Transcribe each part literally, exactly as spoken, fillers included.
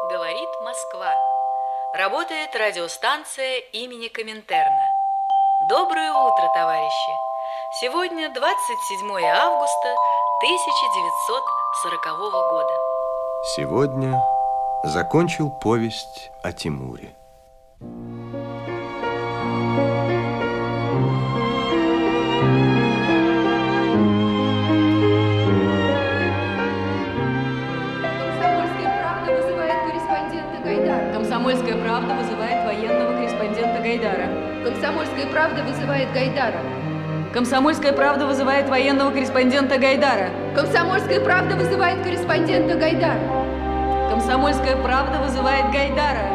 Говорит Москва. Работает радиостанция имени Коминтерна. Доброе утро, товарищи! Сегодня двадцать седьмое августа тысяча девятьсот сорокового года. Сегодня закончил повесть о Тимуре. «Комсомольская правда» вызывает военного корреспондента Гайдара. «Комсомольская правда» вызывает Гайдара. «Комсомольская правда» вызывает военного корреспондента Гайдара. «Комсомольская правда» вызывает корреспондента Гайдара. «Комсомольская правда» вызывает Гайдара.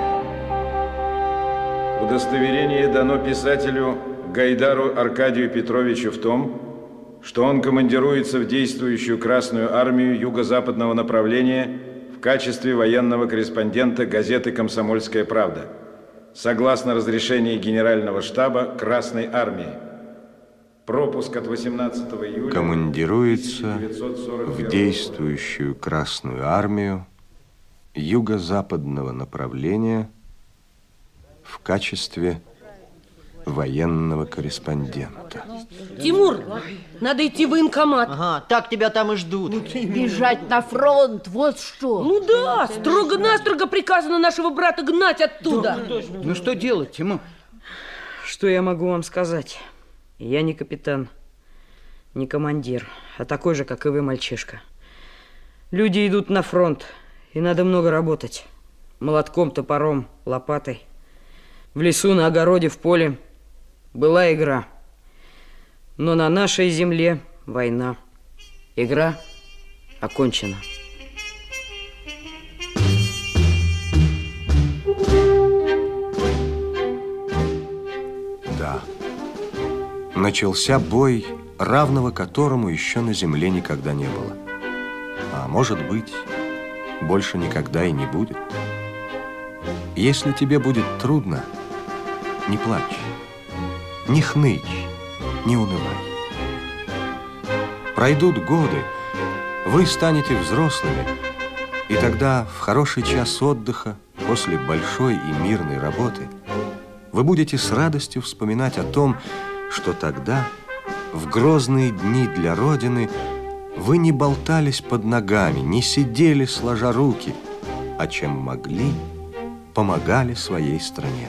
Удостоверение дано писателю Гайдару Аркадию Петровичу в том, что он командируется в действующую Красную армию юго-западного направления в качестве военного корреспондента газеты «Комсомольская правда», согласно разрешению Генерального штаба Красной армии. Пропуск от восемнадцатого июля командируется в действующую Красную армию юго-западного направления в качестве военного корреспондента. Тимур, надо идти в военкомат. Ага, так тебя там и ждут. Бежать на фронт, вот что. Ну да, строго-настрого приказано нашего брата гнать оттуда. Да, ну что делать, Тимур? Что я могу вам сказать? Я не капитан, не командир, а такой же, как и вы, мальчишка. Люди идут на фронт, и надо много работать. Молотком, топором, лопатой. В лесу, на огороде, в поле. Была игра. Но на нашей земле война. Игра окончена. Да. Начался бой, равного которому еще на земле никогда не было. А может быть, больше никогда и не будет. Если тебе будет трудно, не плачь, не хнычь, не унывай. Пройдут годы, вы станете взрослыми, и тогда в хороший час отдыха после большой и мирной работы вы будете с радостью вспоминать о том, что тогда, в грозные дни для Родины, вы не болтались под ногами, не сидели сложа руки, а чем могли, помогали своей стране.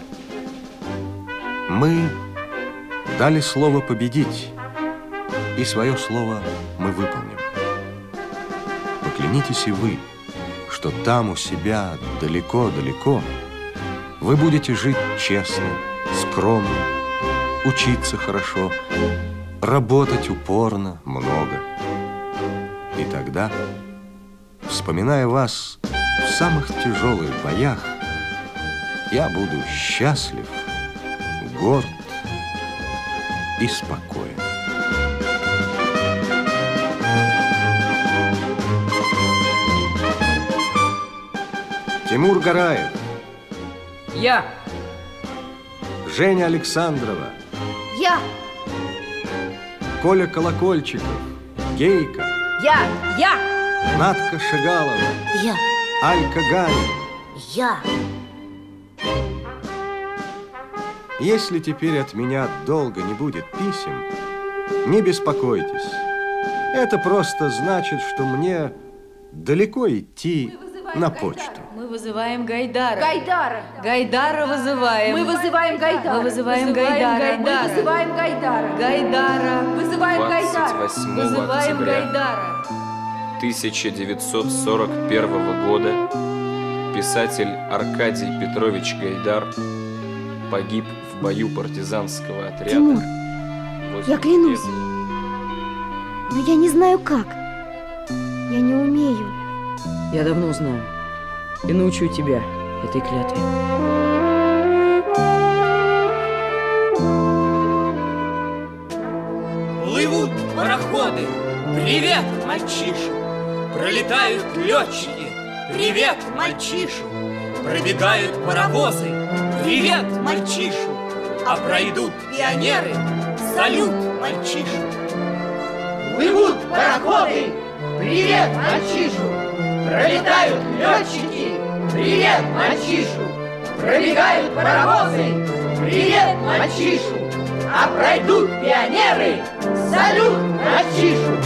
Мы дали слово победить, и свое слово мы выполним. Поклянитесь и вы, что там у себя далеко-далеко вы будете жить честно, скромно, учиться хорошо, работать упорно, много. И тогда, вспоминая вас в самых тяжелых боях, я буду счастлив, горд и спокоен. Тимур Гараев. Я. Женя Александрова. Я. Коля Колокольчиков. Гейка. Я. Я. Надка Шигалова. Я. Алька Ганин. Я. Если теперь от меня долго не будет писем, не беспокойтесь. Это просто значит, что мне далеко идти на почту. Мы вызываем Гайдара. Гайдара. Гайдара вызываем. Мы вызываем Гайдара. Мы вызываем Гайдара. Мы вызываем Гайдара. Гайдара. Вызываем Гайдара. двадцать восьмого Вызываем октября Гайдара. тысяча девятьсот сорок первого года писатель Аркадий Петрович Гайдар погиб в бою партизанского отряда. Тимур, я клянусь, Пезы. но я не знаю как. Я не умею. Я давно знаю и научу тебя этой клятве. Плывут пароходы, привет, мальчишу. Пролетают летчики, привет, мальчишу. Пробегают паровозы, привет, мальчишу. А пройдут пионеры, салют, мальчишу. Плывут пароходы, привет, мальчишу. Пролетают летчики, Привет, мальчишу! Пробегают паровозы! Привет, мальчишу! А пройдут пионеры! Салют, мальчишу!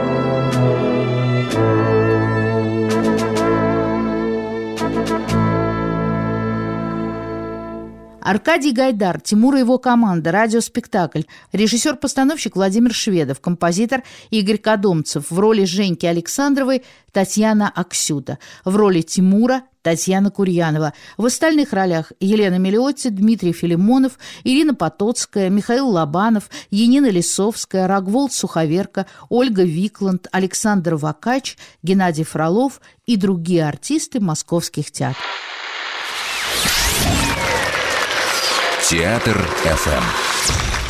Аркадий Гайдар, Тимур и его команда, радиоспектакль. Режиссер-постановщик Владимир Шведов, композитор Игорь Кодомцев. В роли Женьки Александровой Татьяна Аксюта. В роли Тимура Татьяна Курьянова. В остальных ролях Елена Мелиотти, Дмитрий Филимонов, Ирина Потоцкая, Михаил Лобанов, Янина Лисовская, Рогволд Суховерка, Ольга Викланд, Александр Вакач, Геннадий Фролов и другие артисты московских театров. Театр эф эм.